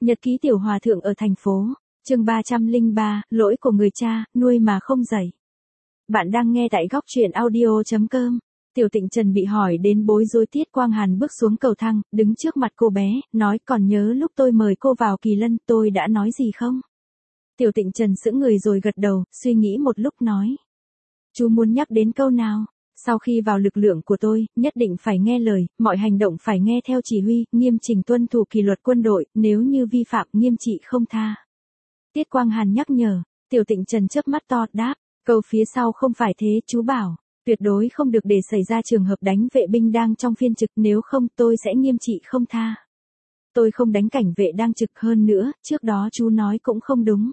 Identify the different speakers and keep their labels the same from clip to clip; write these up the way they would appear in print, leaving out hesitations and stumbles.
Speaker 1: Nhật ký tiểu hòa thượng ở thành phố. Chương 303, lỗi của người cha, nuôi mà không dạy. Bạn đang nghe tại góc truyện audio.com. Tiểu Tịnh Trần bị hỏi đến bối rối. Tiết Quang Hàn bước xuống cầu thang, đứng trước mặt cô bé, nói còn nhớ lúc tôi mời cô vào Kỳ Lân tôi đã nói gì không? Tiểu Tịnh Trần sững người rồi gật đầu, suy nghĩ một lúc nói. Chú muốn nhắc đến câu nào? Sau khi vào lực lượng của tôi, nhất định phải nghe lời, mọi hành động phải nghe theo chỉ huy, nghiêm chỉnh tuân thủ kỷ luật quân đội, nếu như vi phạm nghiêm trị không tha. Tiết Quang Hàn nhắc nhở. Tiểu Tịnh Trần chớp mắt to đáp, câu phía sau không phải thế, chú bảo, tuyệt đối không được để xảy ra trường hợp đánh vệ binh đang trong phiên trực, nếu không tôi sẽ nghiêm trị không tha. Tôi không đánh cảnh vệ đang trực, hơn nữa, trước đó chú nói cũng không đúng.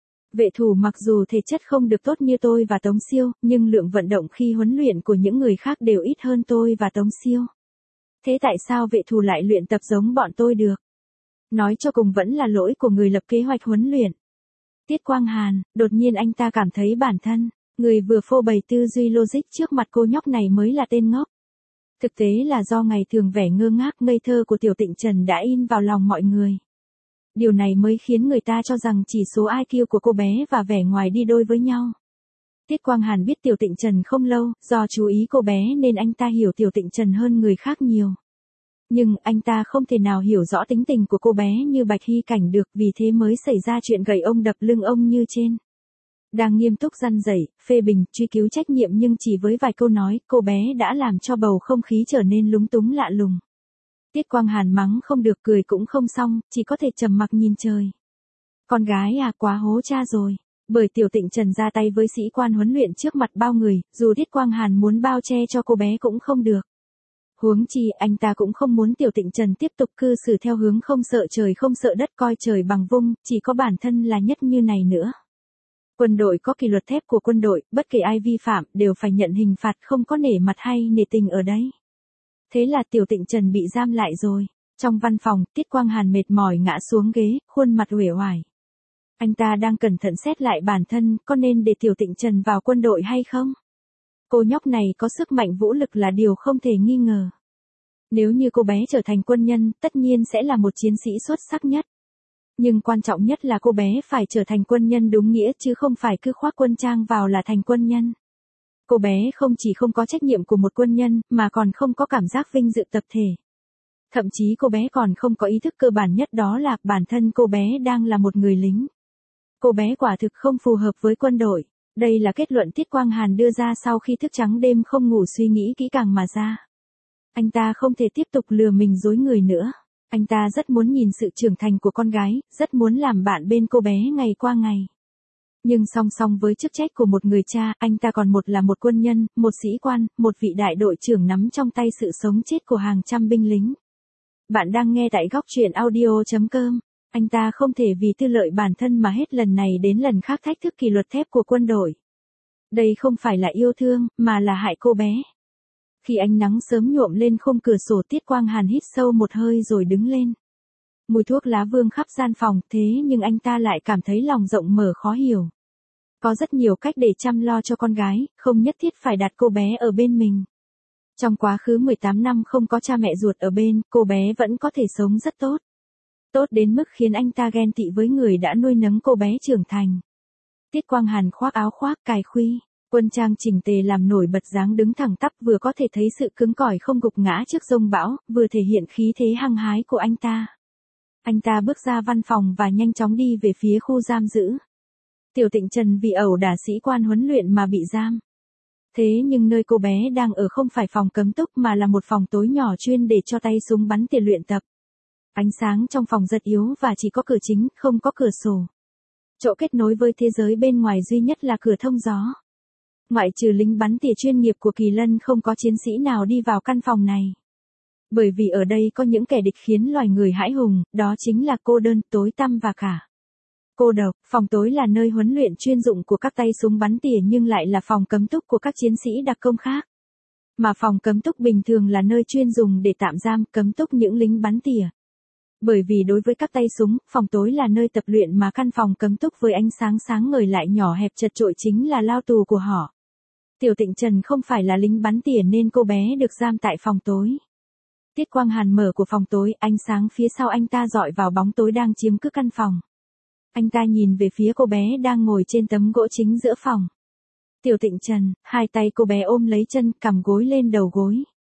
Speaker 1: Vệ thủ mặc dù thể chất không được tốt như tôi và Tống Siêu, nhưng lượng vận động khi huấn luyện của những người khác đều ít hơn tôi và Tống Siêu. Thế tại sao vệ thủ lại luyện tập giống bọn tôi được? Nói cho cùng vẫn là lỗi của người lập kế hoạch huấn luyện. Tiết Quang Hàn, đột nhiên anh ta cảm thấy bản thân, người vừa phô bày tư duy logic trước mặt cô nhóc này mới là tên ngốc. Thực tế là do ngày thường vẻ ngơ ngác ngây thơ của Tiểu Tịnh Trần đã in vào lòng mọi người. Điều này mới khiến người ta cho rằng chỉ số IQ của cô bé và vẻ ngoài đi đôi với nhau. Tiết Quang Hàn biết Tiểu Tịnh Trần không lâu, do chú ý cô bé nên anh ta hiểu Tiểu Tịnh Trần hơn người khác nhiều. Nhưng anh ta không thể nào hiểu rõ tính tình của cô bé như Bạch Hy Cảnh được, vì thế mới xảy ra chuyện gậy ông đập lưng ông như trên. Đang nghiêm túc răn dạy, phê bình, truy cứu trách nhiệm nhưng chỉ với vài câu nói, cô bé đã làm cho bầu không khí trở nên lúng túng lạ lùng. Tiết Quang Hàn mắng không được, cười cũng không xong, chỉ có thể trầm mặc nhìn trời. Con gái à, quá hố cha rồi. Bởi Tiểu Tịnh Trần ra tay với sĩ quan huấn luyện trước mặt bao người, dù Tiết Quang Hàn muốn bao che cho cô bé cũng không được. Huống chi anh ta cũng không muốn Tiểu Tịnh Trần tiếp tục cư xử theo hướng không sợ trời không sợ đất, coi trời bằng vung, chỉ có bản thân là nhất như này nữa. Quân đội có kỷ luật thép của quân đội, bất kể ai vi phạm đều phải nhận hình phạt, không có nể mặt hay nể tình ở đấy. Thế là Tiểu Tịnh Trần bị giam lại rồi. Trong văn phòng, Tiết Quang Hàn mệt mỏi ngã xuống ghế, khuôn mặt uể oải. Anh ta đang cẩn thận xét lại bản thân, có nên để Tiểu Tịnh Trần vào quân đội hay không? Cô nhóc này có sức mạnh vũ lực là điều không thể nghi ngờ. Nếu như cô bé trở thành quân nhân, tất nhiên sẽ là một chiến sĩ xuất sắc nhất. Nhưng quan trọng nhất là cô bé phải trở thành quân nhân đúng nghĩa chứ không phải cứ khoác quân trang vào là thành quân nhân. Cô bé không chỉ không có trách nhiệm của một quân nhân, mà còn không có cảm giác vinh dự tập thể. Thậm chí cô bé còn không có ý thức cơ bản nhất, đó là bản thân cô bé đang là một người lính. Cô bé quả thực không phù hợp với quân đội. Đây là kết luận Tiết Quang Hàn đưa ra sau khi thức trắng đêm không ngủ suy nghĩ kỹ càng mà ra. Anh ta không thể tiếp tục lừa mình dối người nữa. Anh ta rất muốn nhìn sự trưởng thành của con gái, rất muốn làm bạn bên cô bé ngày qua ngày. Nhưng song song với chức trách của một người cha, anh ta còn là một quân nhân, một sĩ quan, một vị đại đội trưởng nắm trong tay sự sống chết của hàng trăm binh lính. Bạn đang nghe tại góc truyện audio.com. Anh ta không thể vì tư lợi bản thân mà hết lần này đến lần khác thách thức kỷ luật thép của quân đội. Đây không phải là yêu thương, mà là hại cô bé. Khi ánh nắng sớm nhuộm lên khung cửa sổ, Tiết Quang Hàn hít sâu một hơi rồi đứng lên. Mùi thuốc lá vương khắp gian phòng, thế nhưng anh ta lại cảm thấy lòng rộng mở khó hiểu. Có rất nhiều cách để chăm lo cho con gái, không nhất thiết phải đặt cô bé ở bên mình. Trong quá khứ 18 năm không có cha mẹ ruột ở bên, cô bé vẫn có thể sống rất tốt. Tốt đến mức khiến anh ta ghen tị với người đã nuôi nấng cô bé trưởng thành. Tiết Quang Hàn khoác áo khoác cài khuy, quân trang chỉnh tề làm nổi bật dáng đứng thẳng tắp, vừa có thể thấy sự cứng cỏi không gục ngã trước dông bão, vừa thể hiện khí thế hăng hái của anh ta. Anh ta bước ra văn phòng và nhanh chóng đi về phía khu giam giữ. Tiểu Tịnh Trần vì ẩu đả sĩ quan huấn luyện mà bị giam. Thế nhưng nơi cô bé đang ở không phải phòng cấm túc mà là một phòng tối nhỏ chuyên để cho tay súng bắn tỉa luyện tập. Ánh sáng trong phòng rất yếu và chỉ có cửa chính, không có cửa sổ. Chỗ kết nối với thế giới bên ngoài duy nhất là cửa thông gió. Ngoại trừ lính bắn tỉa chuyên nghiệp của Kỳ Lân, không có chiến sĩ nào đi vào căn phòng này. Bởi vì ở đây có những kẻ địch khiến loài người hãi hùng, đó chính là cô đơn, tối tăm và cả cô độc. Phòng tối là nơi huấn luyện chuyên dụng của các tay súng bắn tỉa nhưng lại là phòng cấm túc của các chiến sĩ đặc công khác. Mà phòng cấm túc bình thường là nơi chuyên dùng để tạm giam, cấm túc những lính bắn tỉa. Bởi vì đối với các tay súng, phòng tối là nơi tập luyện mà căn phòng cấm túc với ánh sáng sáng ngời lại nhỏ hẹp chật chội chính là lao tù của họ. Tiểu Tịnh Trần không phải là lính bắn tỉa nên cô bé được giam tại phòng tối. Tiết Quang Hàn mở của phòng tối, ánh sáng phía sau anh ta dọi vào bóng tối đang chiếm cứ căn phòng. Anh ta nhìn về phía cô bé đang ngồi trên tấm gỗ chính giữa phòng. Tiểu Tịnh Trần, hai tay cô bé ôm lấy chân, cằm gối lên đầu gối.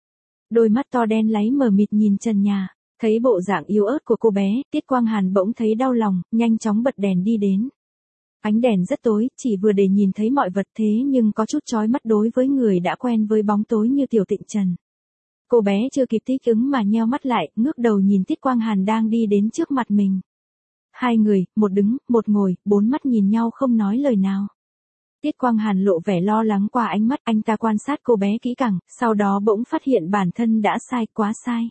Speaker 1: Đôi mắt to đen láy mờ mịt nhìn trần nhà. Thấy bộ dạng yếu ớt của cô bé, Tiết Quang Hàn bỗng thấy đau lòng, nhanh chóng bật đèn đi đến. Ánh đèn rất tối, chỉ vừa để nhìn thấy mọi vật thế nhưng có chút chói mắt đối với người đã quen với bóng tối như Tiểu Tịnh Trần. Cô bé chưa kịp thích ứng mà nheo mắt lại, ngước đầu nhìn Tiết Quang Hàn đang đi đến trước mặt mình. Hai người, một đứng, một ngồi, bốn mắt nhìn nhau không nói lời nào. Tiết Quang Hàn lộ vẻ lo lắng qua ánh mắt, anh ta quan sát cô bé kỹ càng, sau đó bỗng phát hiện bản thân đã sai, quá sai.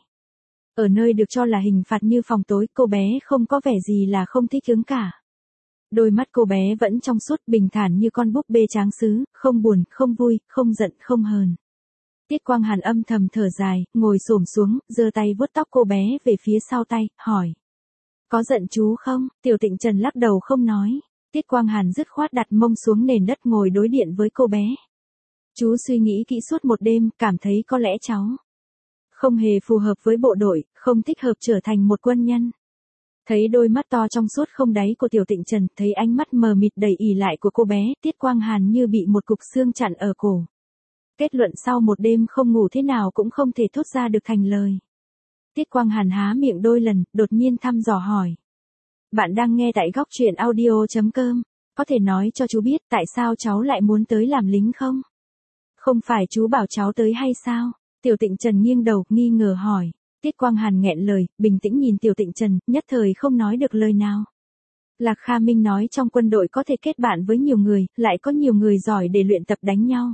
Speaker 1: Ở nơi được cho là hình phạt như phòng tối, cô bé không có vẻ gì là không thích ứng cả. Đôi mắt cô bé vẫn trong suốt, bình thản như con búp bê tráng sứ, không buồn, không vui, không giận, không hờn. Tiết Quang Hàn âm thầm thở dài, ngồi xổm xuống, giơ tay vuốt tóc cô bé về phía sau tay, hỏi. Có giận chú không? Tiểu Tịnh Trần lắc đầu không nói. Tiết Quang Hàn dứt khoát đặt mông xuống nền đất ngồi đối điện với cô bé. Chú suy nghĩ kỹ suốt một đêm, cảm thấy có lẽ cháu không hề phù hợp với bộ đội, không thích hợp trở thành một quân nhân. Thấy đôi mắt to trong suốt không đáy của Tiểu Tịnh Trần, thấy ánh mắt mờ mịt đầy ỉ lại của cô bé, Tiết Quang Hàn như bị một cục xương chặn ở cổ. Kết luận sau một đêm không ngủ thế nào cũng không thể thốt ra được thành lời. Tiết Quang Hàn há miệng đôi lần, đột nhiên thăm dò hỏi. Bạn đang nghe tại góc truyện audio.com, có thể nói cho chú biết tại sao cháu lại muốn tới làm lính không? Không phải chú bảo cháu tới hay sao? Tiểu Tịnh Trần nghiêng đầu, nghi ngờ hỏi. Tiết Quang Hàn nghẹn lời, bình tĩnh nhìn Tiểu Tịnh Trần, nhất thời không nói được lời nào. Lạc Kha Minh nói trong quân đội có thể kết bạn với nhiều người, lại có nhiều người giỏi để luyện tập đánh nhau.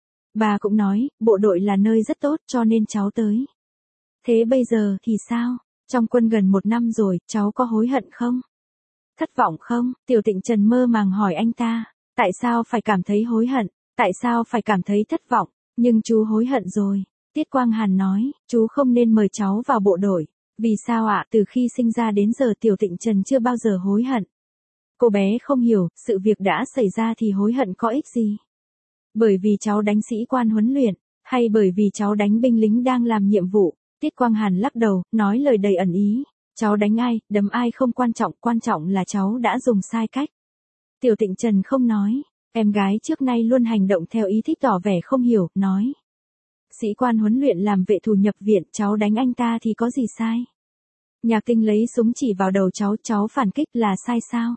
Speaker 1: Bà cũng nói, bộ đội là nơi rất tốt cho nên cháu tới. Thế bây giờ thì sao? Trong quân gần 1 năm rồi, cháu có hối hận không? Thất vọng không? Tiểu Tịnh Trần mơ màng hỏi anh ta. Tại sao phải cảm thấy hối hận? Tại sao phải cảm thấy thất vọng? Nhưng chú hối hận rồi. Tiết Quang Hàn nói, chú không nên mời cháu vào bộ đội. Vì sao ạ? Từ khi sinh ra đến giờ Tiểu Tịnh Trần chưa bao giờ hối hận. Cô bé không hiểu, sự việc đã xảy ra thì hối hận có ích gì? Bởi vì cháu đánh sĩ quan huấn luyện, hay bởi vì cháu đánh binh lính đang làm nhiệm vụ? Tiết Quang Hàn lắc đầu, nói lời đầy ẩn ý. Cháu đánh ai, đấm ai không quan trọng là cháu đã dùng sai cách. Tiểu Tịnh Trần không nói, em gái trước nay luôn hành động theo ý thích tỏ vẻ không hiểu, nói. Sĩ quan huấn luyện làm vệ thủ nhập viện, cháu đánh anh ta thì có gì sai? Nhạc Tinh lấy súng chỉ vào đầu cháu phản kích là sai sao?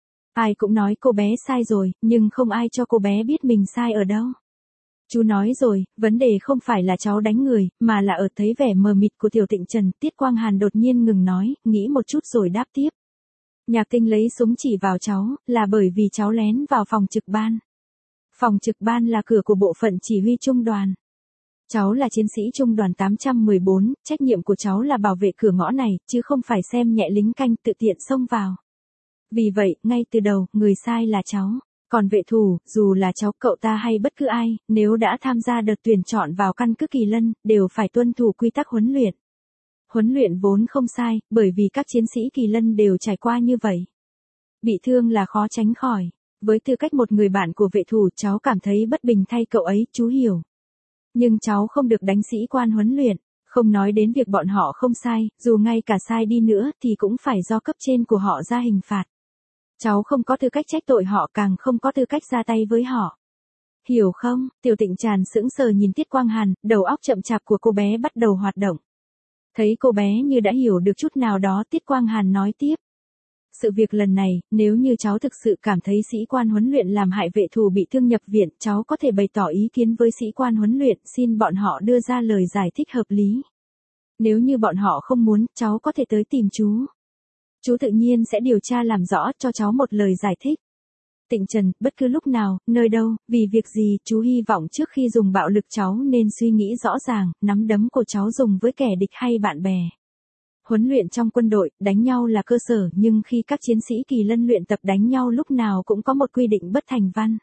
Speaker 1: Ai cũng nói cô bé sai rồi, nhưng không ai cho cô bé biết mình sai ở đâu. Chú nói rồi, vấn đề không phải là cháu đánh người, mà là ở thấy vẻ mờ mịt của Tiểu Tịnh Trần. Tiết Quang Hàn đột nhiên ngừng nói, nghĩ một chút rồi đáp tiếp. Nhạc Tinh lấy súng chỉ vào cháu, là bởi vì cháu lén vào phòng trực ban. Phòng trực ban là cửa của bộ phận chỉ huy trung đoàn. Cháu là chiến sĩ trung đoàn 814, trách nhiệm của cháu là bảo vệ cửa ngõ này, chứ không phải xem nhẹ lính canh tự tiện xông vào. Vì vậy, ngay từ đầu, người sai là cháu. Còn vệ thủ, dù là cháu, cậu ta hay bất cứ ai, nếu đã tham gia đợt tuyển chọn vào căn cứ Kỳ Lân, đều phải tuân thủ quy tắc huấn luyện. Huấn luyện vốn không sai, bởi vì các chiến sĩ Kỳ Lân đều trải qua như vậy. Bị thương là khó tránh khỏi. Với tư cách một người bạn của vệ thủ, cháu cảm thấy bất bình thay cậu ấy, chú hiểu. Nhưng cháu không được đánh sĩ quan huấn luyện, không nói đến việc bọn họ không sai, dù ngay cả sai đi nữa thì cũng phải do cấp trên của họ ra hình phạt. Cháu không có tư cách trách tội họ, càng không có tư cách ra tay với họ. Hiểu không? Tiểu Tịnh Tràn sững sờ nhìn Tiết Quang Hàn, đầu óc chậm chạp của cô bé bắt đầu hoạt động. Thấy cô bé như đã hiểu được chút nào đó, Tiết Quang Hàn nói tiếp. Sự việc lần này, nếu như cháu thực sự cảm thấy sĩ quan huấn luyện làm hại vệ thủ bị thương nhập viện, cháu có thể bày tỏ ý kiến với sĩ quan huấn luyện, xin bọn họ đưa ra lời giải thích hợp lý. Nếu như bọn họ không muốn, cháu có thể tới tìm chú. Chú tự nhiên sẽ điều tra làm rõ, cho cháu một lời giải thích. Tịnh Trần, bất cứ lúc nào, nơi đâu, vì việc gì, chú hy vọng trước khi dùng bạo lực cháu nên suy nghĩ rõ ràng, nắm đấm của cháu dùng với kẻ địch hay bạn bè. Huấn luyện trong quân đội, đánh nhau là cơ sở, nhưng khi các chiến sĩ Kỳ Lân luyện tập đánh nhau lúc nào cũng có một quy định bất thành văn.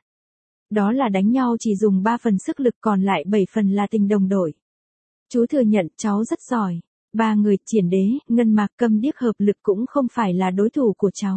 Speaker 1: Đó là đánh nhau chỉ dùng 3 phần sức lực, còn lại 7 phần là tình đồng đội. Chú thừa nhận cháu rất giỏi. 3 người, Triển Đế, Ngân Mạc, Câm Điếc hợp lực cũng không phải là đối thủ của cháu.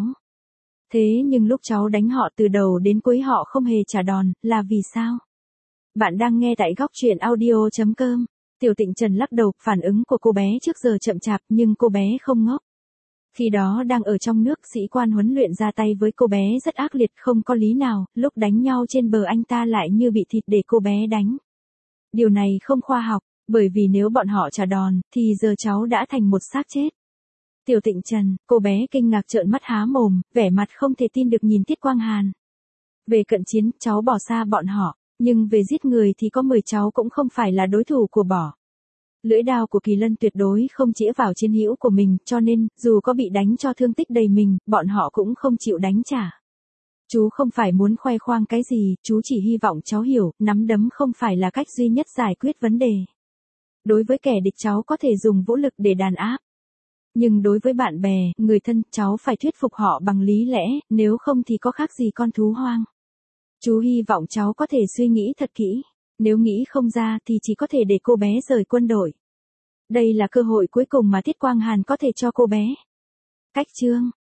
Speaker 1: Thế nhưng lúc cháu đánh họ từ đầu đến cuối họ không hề trả đòn, là vì sao? Bạn đang nghe tại góc truyện audio.com. Tiểu Tịnh Trần lắc đầu, phản ứng của cô bé trước giờ chậm chạp nhưng cô bé không ngốc. Khi đó đang ở trong nước, sĩ quan huấn luyện ra tay với cô bé rất ác liệt, không có lý nào, lúc đánh nhau trên bờ anh ta lại như bị thịt để cô bé đánh. Điều này không khoa học, bởi vì nếu bọn họ trả đòn, thì giờ cháu đã thành một xác chết. Tiểu Tịnh Trần, cô bé kinh ngạc trợn mắt há mồm, vẻ mặt không thể tin được nhìn Tiết Quang Hàn. Về cận chiến, cháu bỏ xa bọn họ, nhưng về giết người thì có 10 cháu cũng không phải là đối thủ của bỏ. Lưỡi đao của Kỳ Lân tuyệt đối không chĩa vào chiến hữu của mình, cho nên, dù có bị đánh cho thương tích đầy mình, bọn họ cũng không chịu đánh trả. Chú không phải muốn khoe khoang cái gì, chú chỉ hy vọng cháu hiểu, nắm đấm không phải là cách duy nhất giải quyết vấn đề. Đối với kẻ địch cháu có thể dùng vũ lực để đàn áp. Nhưng đối với bạn bè, người thân, cháu phải thuyết phục họ bằng lý lẽ, nếu không thì có khác gì con thú hoang. Chú hy vọng cháu có thể suy nghĩ thật kỹ. Nếu nghĩ không ra thì chỉ có thể để cô bé rời quân đội. Đây là cơ hội cuối cùng mà Tiết Quang Hàn có thể cho cô bé. Cách chương